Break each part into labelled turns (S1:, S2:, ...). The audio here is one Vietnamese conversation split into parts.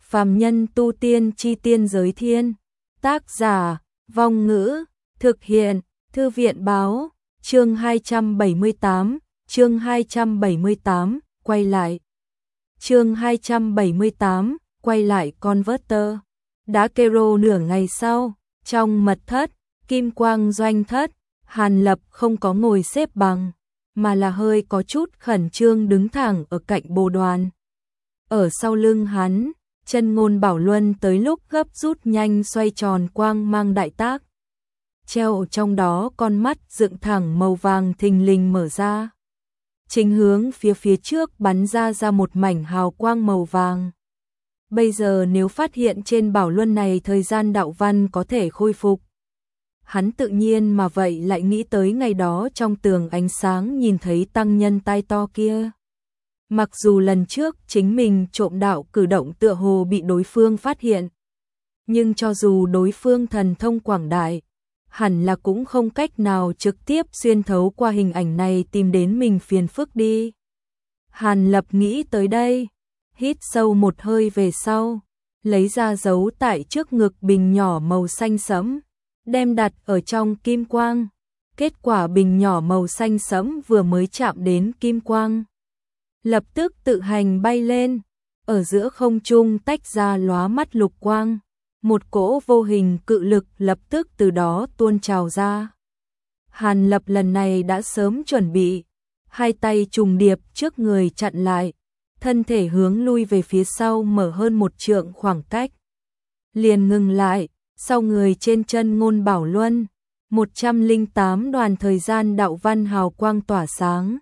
S1: Phàm nhân tu tiên chi tiên giới thiên. Tác giả, Vong Ngữ, thực hiện, Thư viện báo, chương 278, quay lại. Chương 278, quay lại Converter. Đã kêu nửa ngày sau, trong mật thất, kim quang doanh thất, Hàn Lập không có ngồi xếp bằng, mà là hơi có chút khẩn trương đứng thẳng ở cạnh bồ đoàn. Ở sau lưng hắn, chân ngôn bảo luân tới lúc gấp rút nhanh xoay tròn quang mang đại tác. Treo trong đó con mắt dựng thẳng màu vàng thình lình mở ra. Chính hướng phía trước bắn ra một mảnh hào quang màu vàng. Bây giờ nếu phát hiện trên bảo luân này thời gian đạo văn có thể khôi phục. Hắn tự nhiên mà vậy lại nghĩ tới ngày đó trong tường ánh sáng nhìn thấy tăng nhân tai to kia. Mặc dù lần trước chính mình trộm đạo cử động tựa hồ bị đối phương phát hiện, nhưng cho dù đối phương thần thông quảng đại, hẳn là cũng không cách nào trực tiếp xuyên thấu qua hình ảnh này tìm đến mình phiền phức đi. Hàn Lập nghĩ tới đây, hít sâu một hơi về sau, lấy ra giấu tại trước ngực bình nhỏ màu xanh sẫm, đem đặt ở trong kim quang. Kết quả bình nhỏ màu xanh sẫm vừa mới chạm đến kim quang, lập tức tự hành bay lên, ở giữa không trung tách ra lóa mắt lục quang. Một cỗ vô hình cự lực lập tức từ đó tuôn trào ra. Hàn Lập lần này đã sớm chuẩn bị, hai tay trùng điệp trước người chặn lại, thân thể hướng lui về phía sau mở hơn một trượng khoảng cách. Liền ngừng lại, sau người trên chân ngôn bảo luân, 108 đoàn thời gian đạo văn hào quang tỏa sáng.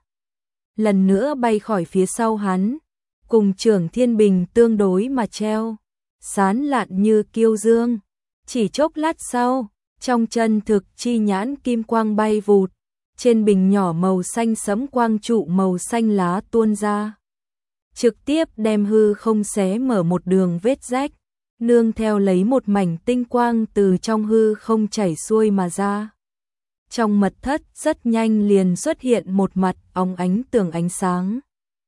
S1: Lần nữa bay khỏi phía sau hắn, cùng Trưởng Thiên Bình tương đối mà treo, sán lạn như kiêu dương. Chỉ chốc lát sau, trong chân thực chi nhãn kim quang bay vụt, trên bình nhỏ màu xanh sẫm quang trụ màu xanh lá tuôn ra, trực tiếp đem hư không xé mở một đường vết rách, nương theo lấy một mảnh tinh quang từ trong hư không chảy xuôi mà ra. Trong mật thất rất nhanh liền xuất hiện một mặt óng ánh tường ánh sáng,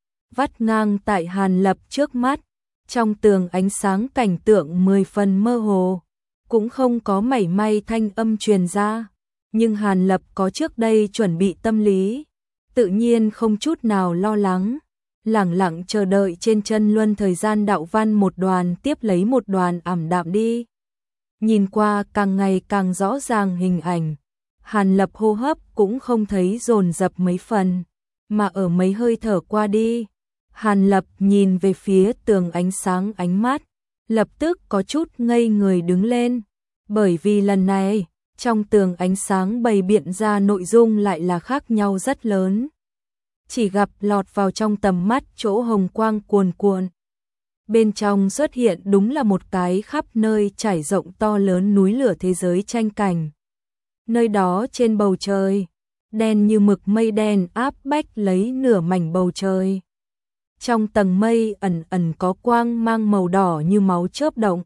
S1: vắt ngang tại Hàn Lập trước mắt. Trong tường ánh sáng cảnh tượng 10 phần mơ hồ, cũng không có mảy may thanh âm truyền ra, nhưng Hàn Lập có trước đây chuẩn bị tâm lý, tự nhiên không chút nào lo lắng, lẳng lặng chờ đợi trên chân luân thời gian đạo văn một đoàn tiếp lấy một đoàn ảm đạm đi. Nhìn qua càng ngày càng rõ ràng hình ảnh, Hàn Lập hô hấp cũng không thấy dồn dập mấy phần, mà ở mấy hơi thở qua đi, Hàn Lập nhìn về phía tường ánh sáng ánh mắt, lập tức có chút ngây người đứng lên, bởi vì lần này, trong tường ánh sáng bày biện ra nội dung lại là khác nhau rất lớn. Chỉ gặp lọt vào trong tầm mắt chỗ hồng quang cuồn cuộn. Bên trong xuất hiện đúng là một cái khắp nơi trải rộng to lớn núi lửa thế giới tranh cảnh. Nơi đó trên bầu trời, đen như mực mây đen áp bách lấy nửa mảnh bầu trời. Trong tầng mây ẩn ẩn có quang mang màu đỏ như máu chớp động.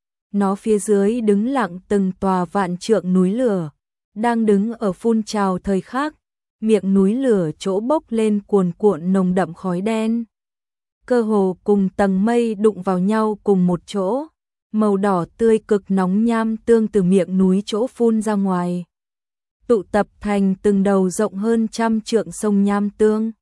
S1: Nó phía dưới đứng lặng từng tòa vạn trượng núi lửa, đang đứng ở phun trào thời khắc, miệng núi lửa chỗ bốc lên cuồn cuộn nồng đậm khói đen. Cơ hồ cùng tầng mây đụng vào nhau cùng một chỗ, màu đỏ tươi cực nóng nham tương từ miệng núi chỗ phun ra ngoài, tụ tập thành từng đầu rộng hơn 100 trượng sông nham tương.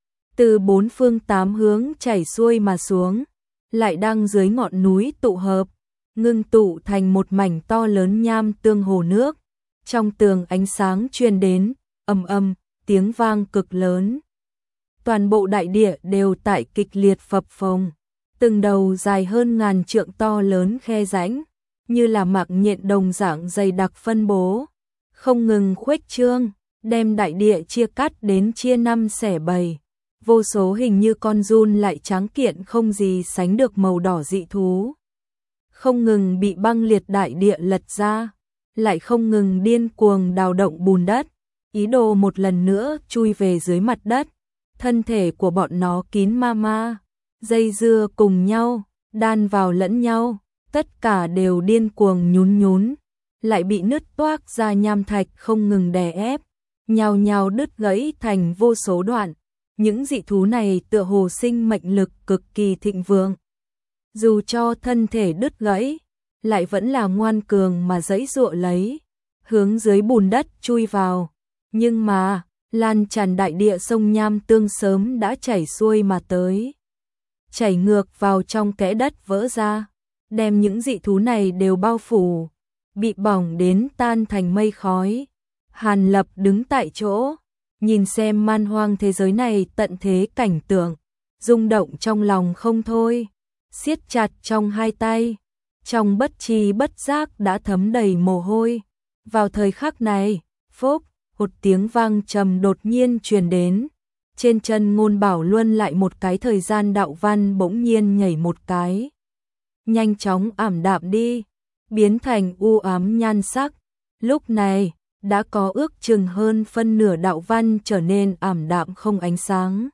S1: Từ bốn phương tám hướng chảy xuôi mà xuống, lại đang dưới ngọn núi tụ hợp, ngưng tụ thành một mảnh to lớn nham tương hồ nước. Trong tường ánh sáng truyền đến, ầm ầm, tiếng vang cực lớn. Toàn bộ đại địa đều tại kịch liệt phập phồng, từng đầu dài hơn ngàn trượng to lớn khe rãnh, như là mạc nhện đồng dạng dày đặc phân bố, không ngừng khuếch trương, đem đại địa chia cắt đến chia năm xẻ bảy. Vô số hình như con giun lại tráng kiện không gì sánh được màu đỏ dị thú, không ngừng bị băng liệt đại địa lật ra, lại không ngừng điên cuồng đào động bùn đất, ý đồ một lần nữa chui về dưới mặt đất. Thân thể của bọn nó kín ma ma, dây dưa cùng nhau, đan vào lẫn nhau, tất cả đều điên cuồng nhún nhún, lại bị nứt toác ra nham thạch không ngừng đè ép, nhào nhào đứt gãy thành vô số đoạn. Những dị thú này tựa hồ sinh mệnh lực cực kỳ thịnh vượng, dù cho thân thể đứt gãy, lại vẫn là ngoan cường mà giãy giụa lấy, hướng dưới bùn đất chui vào. Nhưng mà, lan tràn đại địa sông Nham Tương sớm đã chảy xuôi mà tới. Chảy ngược vào trong kẽ đất vỡ ra, đem những dị thú này đều bao phủ, bị bỏng đến tan thành mây khói. Hàn Lập đứng tại chỗ, nhìn xem man hoang thế giới này tận thế cảnh tượng, rung động trong lòng không thôi, siết chặt trong hai tay, trong bất tri bất giác đã thấm đầy mồ hôi. Vào thời khắc này, phốc, một tiếng vang trầm đột nhiên truyền đến, trên chân Ngôn Bảo Luân lại một cái thời gian đạo văn bỗng nhiên nhảy một cái, nhanh chóng ảm đạm đi, biến thành u ám nhan sắc. Lúc này, đã có ước chừng hơn phân nửa đạo văn trở nên ảm đạm không ánh sáng.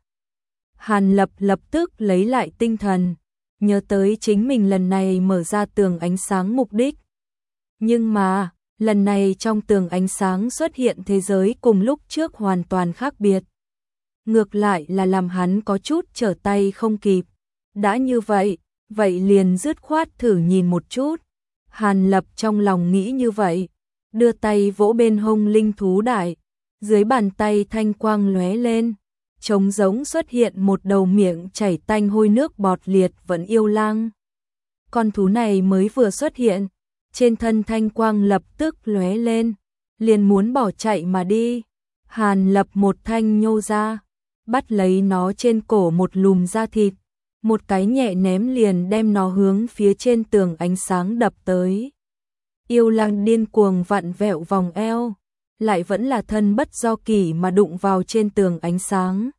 S1: Hàn Lập lập tức lấy lại tinh thần, nhớ tới chính mình lần này mở ra tường ánh sáng mục đích. Nhưng mà, lần này trong tường ánh sáng xuất hiện thế giới cùng lúc trước hoàn toàn khác biệt. Ngược lại là làm hắn có chút trở tay không kịp. Đã như vậy, vậy liền dứt khoát thử nhìn một chút. Hàn Lập trong lòng nghĩ như vậy, đưa tay vỗ bên hông linh thú đại, dưới bàn tay thanh quang lóe lên, trống rỗng xuất hiện một đầu miệng chảy tanh hôi nước bọt liệt vẫn yêu lang. Con thú này mới vừa xuất hiện, trên thân thanh quang lập tức lóe lên, liền muốn bỏ chạy mà đi. Hàn Lập một thanh nhô ra, bắt lấy nó trên cổ một lùm da thịt, một cái nhẹ ném liền đem nó hướng phía trên tường ánh sáng đập tới. Yêu lang điên cuồng vặn vẹo vòng eo, lại vẫn là thân bất do kỷ mà đụng vào trên tường ánh sáng.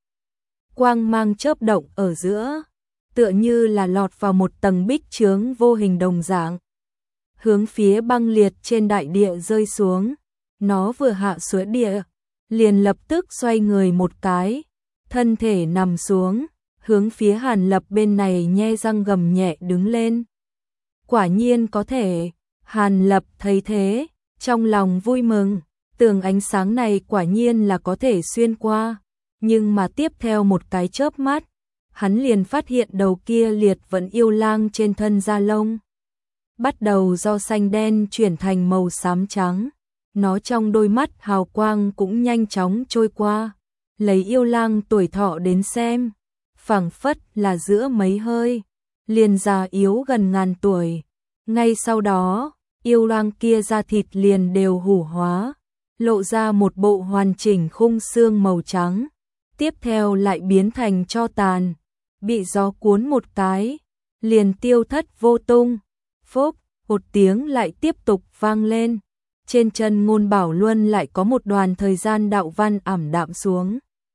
S1: Quang mang chớp động ở giữa, tựa như là lọt vào một tầng bích chướng vô hình đồng dạng, hướng phía băng liệt trên đại địa rơi xuống. Nó vừa hạ xuống địa, liền lập tức xoay người một cái, thân thể nằm xuống, hướng phía Hàn Lập bên này nhe răng gầm nhẹ đứng lên. Quả nhiên có thể. Hàn Lập thấy thế, trong lòng vui mừng, tường ánh sáng này quả nhiên là có thể xuyên qua, nhưng mà tiếp theo một cái chớp mắt, hắn liền phát hiện đầu kia liệt vẫn yêu lang trên thân da lông bắt đầu do xanh đen chuyển thành màu xám trắng, nó trong đôi mắt hào quang cũng nhanh chóng trôi qua, lấy yêu lang tuổi thọ đến xem, phảng phất là giữa mấy hơi, liền già yếu gần ngàn tuổi. Ngay sau đó, yêu lang kia da thịt liền đều hủ hóa, lộ ra một bộ hoàn chỉnh khung xương màu trắng, tiếp theo lại biến thành tro tàn, bị gió cuốn một cái, liền tiêu thất vô tung. Phốc, một tiếng lại tiếp tục vang lên, trên chân Ngôn Bảo Luân lại có một đoàn thời gian đạo văn ảm đạm xuống.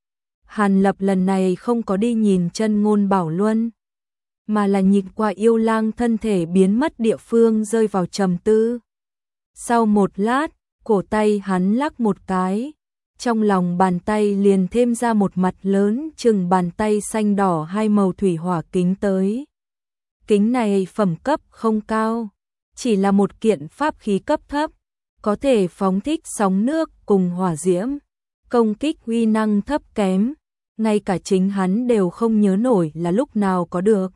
S1: Hàn Lập lần này không có đi nhìn chân Ngôn Bảo Luân, mà là nhìn qua yêu lang thân thể biến mất địa phương rơi vào trầm tư. Sau một lát, cổ tay hắn lắc một cái, trong lòng bàn tay liền thêm ra một mặt lớn chừng bàn tay xanh đỏ hai màu thủy hỏa kính tới. Kính này phẩm cấp không cao, chỉ là một kiện pháp khí cấp thấp, có thể phóng thích sóng nước cùng hỏa diễm, công kích uy năng thấp kém, ngay cả chính hắn đều không nhớ nổi là lúc nào có được.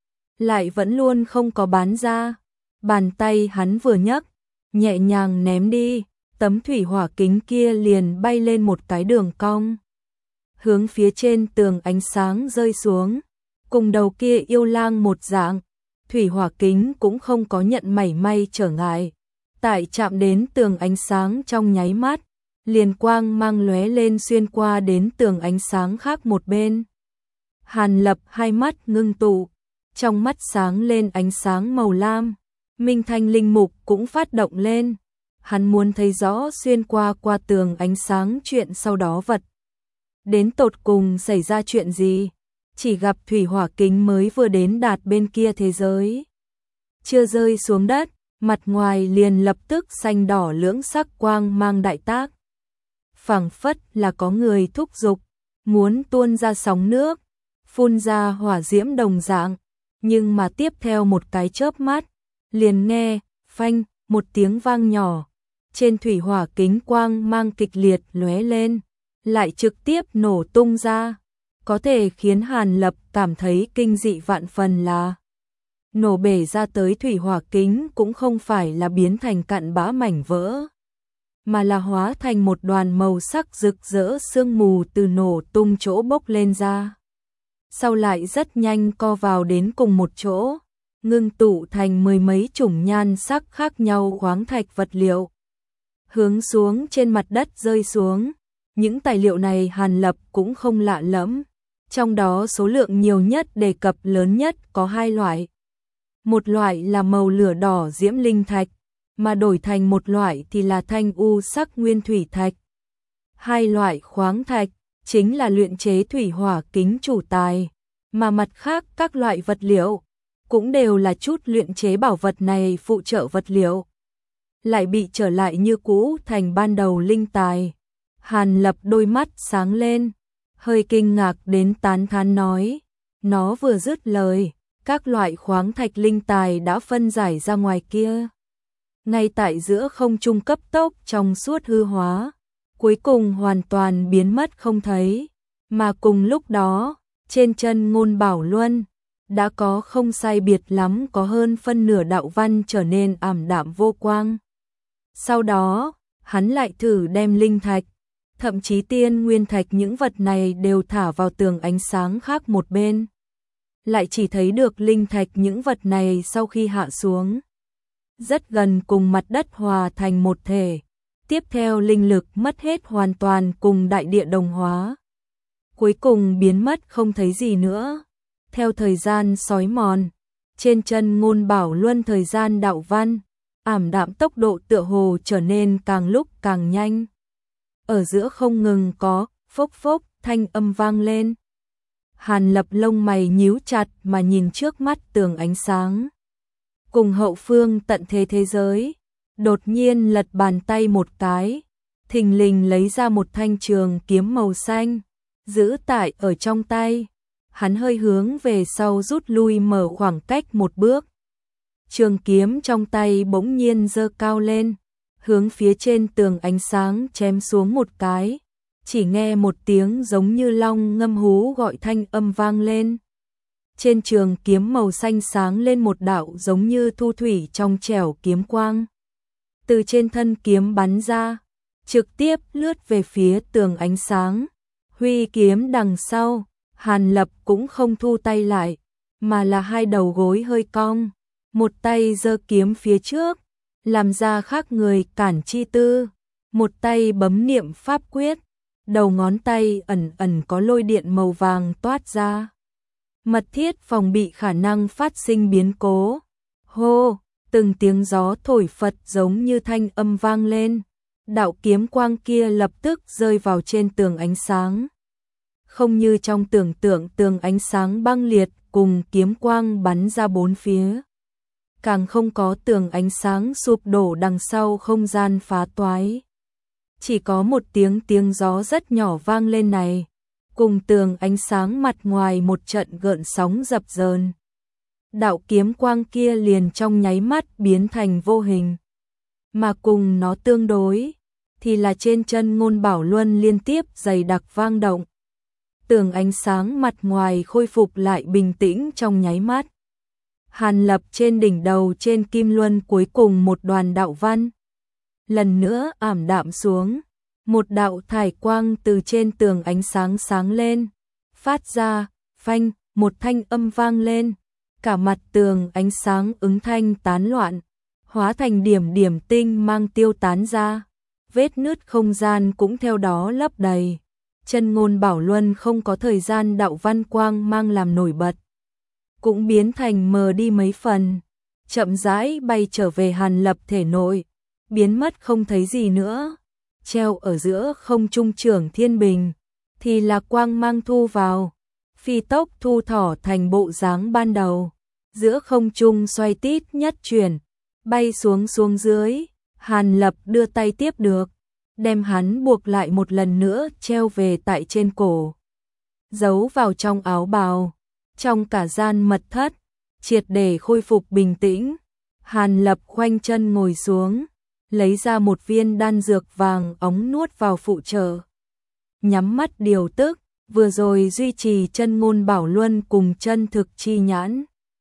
S1: Lại vẫn luôn không có bán ra, bàn tay hắn vừa nhấc, nhẹ nhàng ném đi, tấm thủy hỏa kính kia liền bay lên một cái đường cong, hướng phía trên tường ánh sáng rơi xuống, cùng đầu kia yêu lang một dạng, thủy hỏa kính cũng không có nhận mảy may trở ngại, tại chạm đến tường ánh sáng trong nháy mắt, liền quang mang lóe lên xuyên qua đến tường ánh sáng khác một bên. Hàn Lập hai mắt ngưng tụ, trong mắt sáng lên ánh sáng màu lam, minh thanh linh mục cũng phát động lên, hắn muốn thấy rõ xuyên qua tường ánh sáng chuyện sau đó vật. Đến tột cùng xảy ra chuyện gì, chỉ gặp thủy hỏa kính mới vừa đến đạt bên kia thế giới. Chưa rơi xuống đất, mặt ngoài liền lập tức xanh đỏ lưỡng sắc quang mang đại tác. Phảng phất là có người thúc giục, muốn tuôn ra sóng nước, phun ra hỏa diễm đồng dạng, nhưng mà tiếp theo một cái chớp mắt, liền nghe, phanh, một tiếng vang nhỏ, trên thủy hỏa kính quang mang kịch liệt lóe lên, lại trực tiếp nổ tung ra, có thể khiến Hàn Lập cảm thấy kinh dị vạn phần là nổ bể ra tới thủy hỏa kính cũng không phải là biến thành cặn bã mảnh vỡ, mà là hóa thành một đoàn màu sắc rực rỡ sương mù từ nổ tung chỗ bốc lên ra. Sau lại rất nhanh co vào đến cùng một chỗ, ngưng tụ thành mười mấy chủng nhan sắc khác nhau khoáng thạch vật liệu. Hướng xuống trên mặt đất rơi xuống, những tài liệu này Hàn Lập cũng không lạ lẫm, trong đó số lượng nhiều nhất đề cập lớn nhất có hai loại. Một loại là màu lửa đỏ diễm linh thạch, mà đổi thành một loại thì là thanh u sắc nguyên thủy thạch. Hai loại khoáng thạch chính là luyện chế thủy hỏa kính chủ tài, mà mặt khác các loại vật liệu cũng đều là chút luyện chế bảo vật này phụ trợ vật liệu, lại bị trở lại như cũ thành ban đầu linh tài. Hàn Lập đôi mắt sáng lên, hơi kinh ngạc đến tán thán nói, nó vừa dứt lời, các loại khoáng thạch linh tài đã phân giải ra ngoài kia, ngay tại giữa không trung cấp tốc trong suốt hư hóa, cuối cùng hoàn toàn biến mất không thấy. Mà cùng lúc đó, trên chân Ngôn Bảo Luân đã có không sai biệt lắm có hơn phân nửa đạo văn trở nên ảm đạm vô quang. Sau đó, hắn lại thử đem linh thạch, thậm chí tiên nguyên thạch những vật này đều thả vào tường ánh sáng khác một bên. Lại chỉ thấy được linh thạch những vật này sau khi hạ xuống, rất gần cùng mặt đất hòa thành một thể. Tiếp theo linh lực mất hết hoàn toàn cùng đại địa đồng hóa. Cuối cùng biến mất không thấy gì nữa. Theo thời gian xói mòn, trên chân Ngôn Bảo Luân thời gian đạo văn, ảm đạm tốc độ tựa hồ trở nên càng lúc càng nhanh. Ở giữa không ngừng có phốc phốc thanh âm vang lên. Hàn Lập lông mày nhíu chặt mà nhìn trước mắt tường ánh sáng. Cùng hậu phương tận thế thế giới, đột nhiên lật bàn tay một cái, thình lình lấy ra một thanh trường kiếm màu xanh, giữ tại ở trong tay. Hắn hơi hướng về sau rút lui mở khoảng cách một bước. Trường kiếm trong tay bỗng nhiên giơ cao lên, hướng phía trên tường ánh sáng chém xuống một cái. Chỉ nghe một tiếng giống như long ngâm hú gọi thanh âm vang lên. Trên trường kiếm màu xanh sáng lên một đạo giống như thu thủy trong trẻo kiếm quang. Từ trên thân kiếm bắn ra, trực tiếp lướt về phía tường ánh sáng. Huy kiếm đằng sau, Hàn Lập cũng không thu tay lại, mà là hai đầu gối hơi cong, một tay giơ kiếm phía trước, làm ra khác người cản chi tư, một tay bấm niệm pháp quyết, đầu ngón tay ẩn ẩn có lôi điện màu vàng toát ra. Mật thiết phòng bị khả năng phát sinh biến cố. Hô, từng tiếng gió thổi phật giống như thanh âm vang lên. Đạo kiếm quang kia lập tức rơi vào trên tường ánh sáng. Không như trong tưởng tượng tường ánh sáng băng liệt cùng kiếm quang bắn ra bốn phía. Càng không có tường ánh sáng sụp đổ đằng sau không gian phá toái. Chỉ có một tiếng gió rất nhỏ vang lên này, cùng tường ánh sáng mặt ngoài một trận gợn sóng dập dờn. Đạo kiếm quang kia liền trong nháy mắt biến thành vô hình. Mà cùng nó tương đối, thì là trên chân Ngôn Bảo Luân liên tiếp dày đặc vang động. Tường ánh sáng mặt ngoài khôi phục lại bình tĩnh trong nháy mắt. Hàn Lập trên đỉnh đầu trên kim luân cuối cùng một đoàn đạo văn. Lần nữa ảm đạm xuống, một đạo thải quang từ trên tường ánh sáng sáng lên, phát ra, phanh, một thanh âm vang lên, cả mặt tường ánh sáng ứng thanh tán loạn, hóa thành điểm điểm tinh mang tiêu tán ra, vết nứt không gian cũng theo đó lấp đầy. Chân Ngôn Bảo Luân không có thời gian đạo văn quang mang làm nổi bật, cũng biến thành mờ đi mấy phần, chậm rãi bay trở về Hàn Lập thể nội, biến mất không thấy gì nữa. Treo ở giữa không trung Trưởng Thiên Bình, thì là quang mang thu vào, phi tốc thu thỏ thành bộ dáng ban đầu, giữa không trung xoay tít nhất chuyển, bay xuống dưới. Hàn Lập đưa tay tiếp được, đem hắn buộc lại một lần nữa treo về tại trên cổ, giấu vào trong áo bào. Trong cả gian mật thất, triệt để khôi phục bình tĩnh, Hàn Lập khoanh chân ngồi xuống, lấy ra một viên đan dược vàng óng nuốt vào phụ trợ. Nhắm mắt điều tức, vừa rồi duy trì chân Ngôn Bảo Luân cùng chân thực chi nhãn.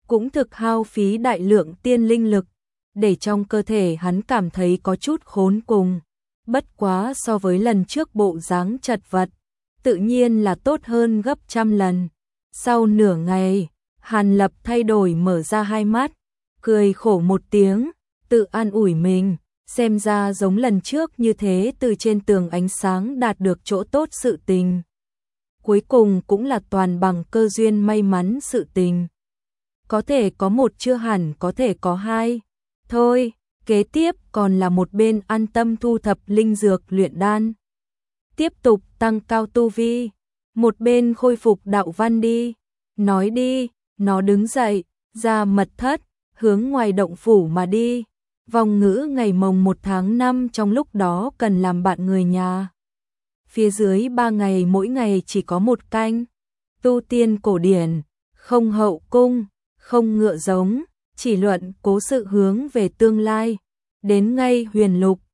S1: cũng thực hao phí đại lượng tiên linh lực, để trong cơ thể hắn cảm thấy có chút khốn cùng. Bất quá so với lần trước bộ dáng chật vật, tự nhiên là tốt hơn gấp trăm lần. Sau nửa ngày, Hàn Lập thay đổi mở ra hai mắt, cười khổ một tiếng, tự an ủi mình, xem ra giống lần trước như thế từ trên tường ánh sáng đạt được chỗ tốt sự tình. Cuối cùng cũng là toàn bằng cơ duyên may mắn sự tình. Có thể có một chưa hẳn có thể có hai. Thôi, kế tiếp còn là một bên an tâm thu thập linh dược luyện đan. Tiếp tục tăng cao tu vi. Một bên khôi phục đạo văn đi. Nói đi, nó đứng dậy, ra mật thất, hướng ngoài động phủ mà đi. Vòng ngữ ngày mồng 1 tháng 5 trong lúc đó cần làm bạn người nhà. Phía dưới 3 ngày mỗi ngày chỉ có một canh. Tu tiên cổ điển, không hậu cung, không ngựa giống, chỉ luận cố sự hướng về tương lai. Đến ngay huyền lục,